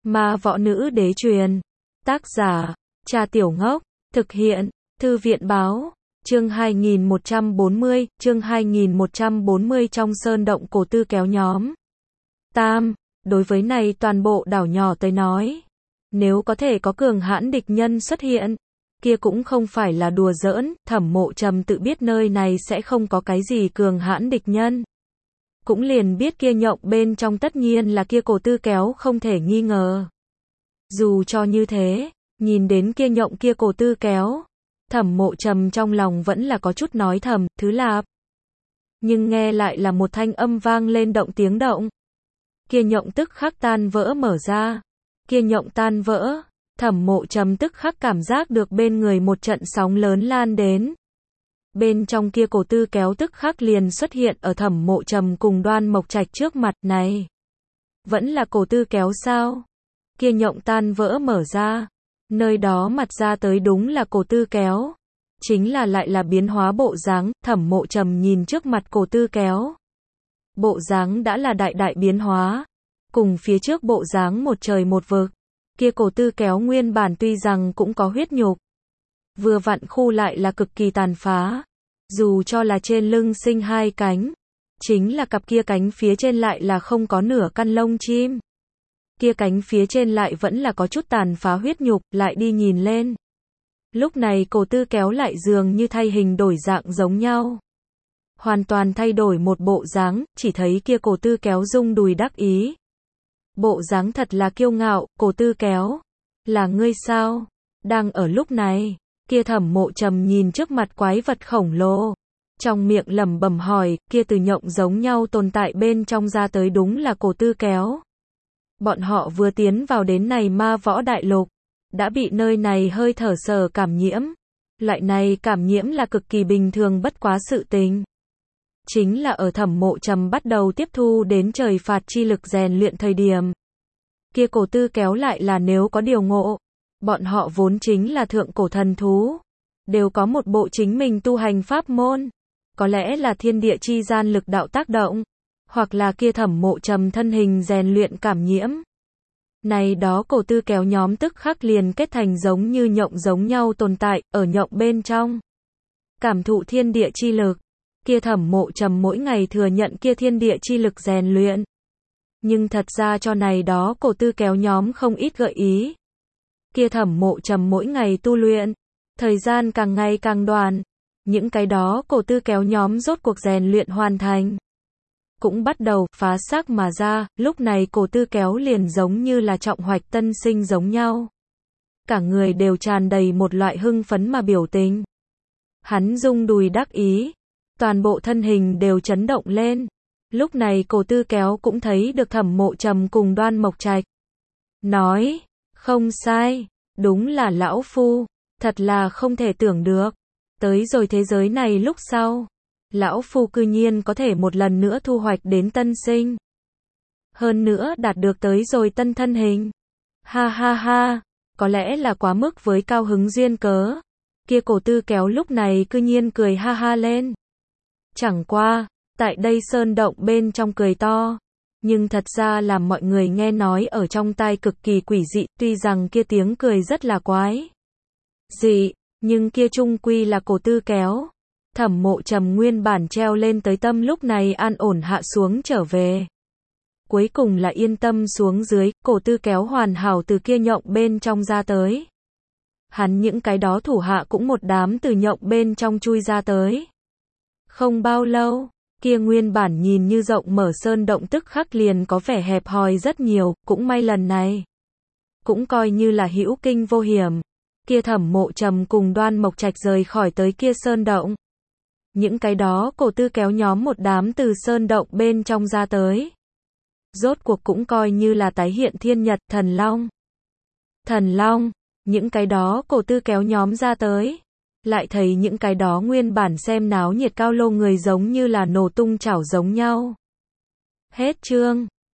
Ma võ nữ đế truyền. Tác giả, Cha Tiểu Ngốc. Thực hiện, Thư viện báo. Chương 2140, chương 2140 trong sơn động cổ tư kéo nhóm. Tam, đối với này toàn bộ đảo nhỏ tới nói, nếu có thể có cường hãn địch nhân xuất hiện, kia cũng không phải là đùa giỡn. Thẩm Mộ Trầm tự biết nơi này sẽ không có cái gì cường hãn địch nhân. Cũng liền biết kia nhộng bên trong tất nhiên là kia cổ tư kéo không thể nghi ngờ. Dù cho như thế, nhìn đến kia nhộng kia cổ tư kéo, Thẩm Mộ Trầm trong lòng vẫn là có chút nói thầm, thứ lạp. Nhưng nghe lại là một thanh âm vang lên động tiếng động. Kia nhộng tức khắc tan vỡ mở ra. Kia nhộng tan vỡ, Thẩm Mộ Trầm tức khắc cảm giác được bên người một trận sóng lớn lan đến. Bên trong kia cổ tư kéo tức khắc liền xuất hiện ở Thẩm Mộ Trầm cùng Đoan Mộc Trạch trước mặt này. Vẫn là cổ tư kéo sao? Kia nhộng tan vỡ mở ra. Nơi đó mặt ra tới đúng là cổ tư kéo. Chính là lại là biến hóa bộ dáng. Thẩm Mộ Trầm nhìn trước mặt cổ tư kéo. Bộ dáng đã là đại đại biến hóa. Cùng phía trước bộ dáng một trời một vực. Kia cổ tư kéo nguyên bản tuy rằng cũng có huyết nhục. Vừa vặn khu lại là cực kỳ tàn phá. Dù cho là trên lưng sinh hai cánh. Chính là cặp kia cánh phía trên lại là không có nửa căn lông chim. Kia cánh phía trên lại vẫn là có chút tàn phá huyết nhục, lại đi nhìn lên. Lúc này cổ tư kéo lại dường như thay hình đổi dạng giống nhau. Hoàn toàn thay đổi một bộ dáng, chỉ thấy kia cổ tư kéo rung đùi đắc ý. Bộ dáng thật là kiêu ngạo. Cổ tư kéo, là ngươi sao? Đang ở lúc này, kia Thẩm Mộ Trầm nhìn trước mặt quái vật khổng lồ. Trong miệng lẩm bẩm hỏi, kia từ nhộng giống nhau tồn tại bên trong ra tới đúng là cổ tư kéo. Bọn họ vừa tiến vào đến này ma võ đại lục, đã bị nơi này hơi thở sở cảm nhiễm. Loại này cảm nhiễm là cực kỳ bình thường bất quá sự tình. Chính là ở Thẩm Mộ Trầm bắt đầu tiếp thu đến trời phạt chi lực rèn luyện thời điểm. Kia cổ tư kéo lại là nếu có điều ngộ. Bọn họ vốn chính là thượng cổ thần thú. Đều có một bộ chính mình tu hành pháp môn. Có lẽ là thiên địa chi gian lực đạo tác động. Hoặc là kia Thẩm Mộ Trầm thân hình rèn luyện cảm nhiễm. Này đó cổ tư kéo nhóm tức khắc liền kết thành giống như nhộng giống nhau tồn tại, ở nhộng bên trong. Cảm thụ thiên địa chi lực. Kia Thẩm Mộ Trầm mỗi ngày thừa nhận kia thiên địa chi lực rèn luyện. Nhưng thật ra cho này đó cổ tư kéo nhóm không ít gợi ý. Kia Thẩm Mộ Trầm mỗi ngày tu luyện. Thời gian càng ngày càng đoạn. Những cái đó cổ tư kéo nhóm rốt cuộc rèn luyện hoàn thành. Cũng bắt đầu phá xác mà ra, lúc này cổ tư kéo liền giống như là trọng hoạch tân sinh giống nhau. Cả người đều tràn đầy một loại hưng phấn mà biểu tình. Hắn rung đùi đắc ý, toàn bộ thân hình đều chấn động lên. Lúc này cổ tư kéo cũng thấy được Thẩm Mộ Trầm cùng Đoan Mộc Trạch. Nói, không sai, đúng là lão phu, thật là không thể tưởng được. Tới rồi thế giới này lúc sau. Lão phu cư nhiên có thể một lần nữa thu hoạch đến tân sinh. Hơn nữa đạt được tới rồi tân thân hình. Ha ha ha, có lẽ là quá mức với cao hứng duyên cớ. Kia cổ tư kéo lúc này cư nhiên cười ha ha lên. Chẳng qua, tại đây sơn động bên trong cười to. Nhưng thật ra làm mọi người nghe nói ở trong tai cực kỳ quỷ dị, tuy rằng kia tiếng cười rất là quái dị, nhưng kia chung quy là cổ tư kéo. Thẩm Mộ Trầm nguyên bản treo lên tới tâm lúc này an ổn hạ xuống trở về. Cuối cùng là yên tâm xuống dưới, cổ tư kéo hoàn hảo từ kia nhộng bên trong ra tới. Hắn những cái đó thủ hạ cũng một đám từ nhộng bên trong chui ra tới. Không bao lâu, kia nguyên bản nhìn như rộng mở sơn động tức khắc liền có vẻ hẹp hòi rất nhiều, cũng may lần này. Cũng coi như là hữu kinh vô hiểm. Kia Thẩm Mộ Trầm cùng Đoan Mộc Trạch rời khỏi tới kia sơn động. Những cái đó cổ tư kéo nhóm một đám từ sơn động bên trong ra tới. Rốt cuộc cũng coi như là tái hiện thiên nhật thần long. Thần long, những cái đó cổ tư kéo nhóm ra tới. Lại thấy những cái đó nguyên bản xem náo nhiệt cao lô người giống như là nổ tung chảo giống nhau. Hết chương.